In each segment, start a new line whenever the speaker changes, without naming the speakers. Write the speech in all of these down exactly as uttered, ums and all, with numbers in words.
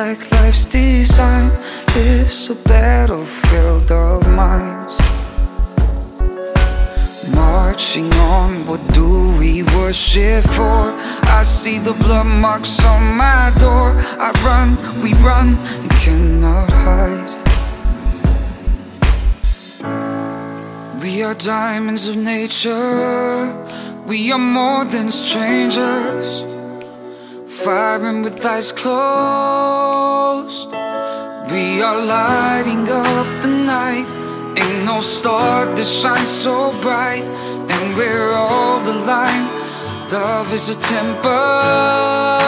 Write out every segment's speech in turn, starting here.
like life's design is a battlefield of minds. Marching on, what do we worship for? I see the blood marks on my door. I run, we run, and cannot hide. We are diamonds of nature. We are more than strangers, firing with eyes closed. We are lighting up the night. Ain't no star that shines so bright, and we're all aligned. Love is a temple.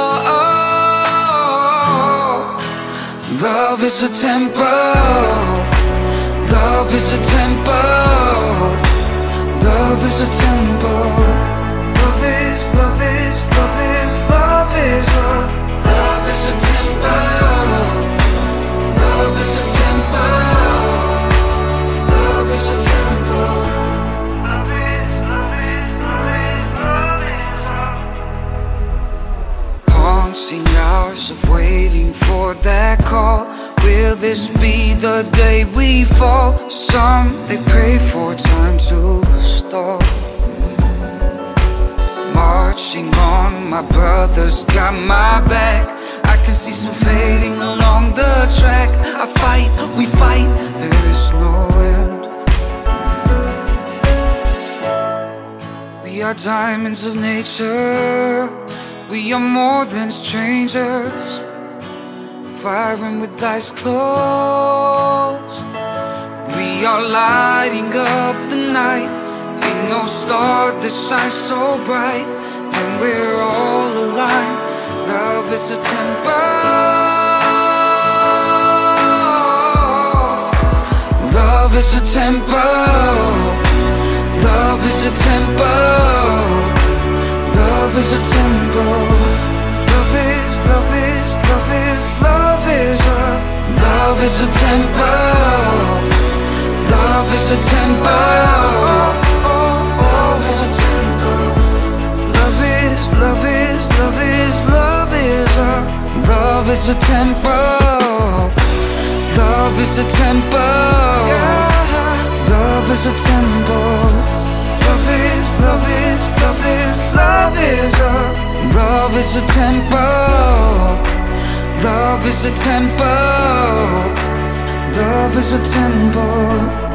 Love is a temple. Love is a temple. Love is a temple. Love is, love is, love is, love is love. Love is a temple. Love is a temple. Love is a temple. Love is, love is, love is, love is love. Haunting hours of waiting for that call. Will this be the day we fall? Some, they pray for time to stall. Marching on, my brothers got my back. I can see some fading along the track. I fight, we fight, there is no end. We are diamonds of nature. We are more than strangers, firing with eyes closed. We are lighting up the night. Ain't no star that shines so bright, and we're all aligned. Love is a temple. Love is a temple. Love is a temple. Love is a temple. Love is, love is, love is, love is love. Love is a temple. Love is a temple. Love is a temple. Love is, love is, love is, love is love. Love is a temple. Love is a temple. Love is a temple. Love is, love is, love is, love is love. Love is a temple. Love is a temple. Love is a temple.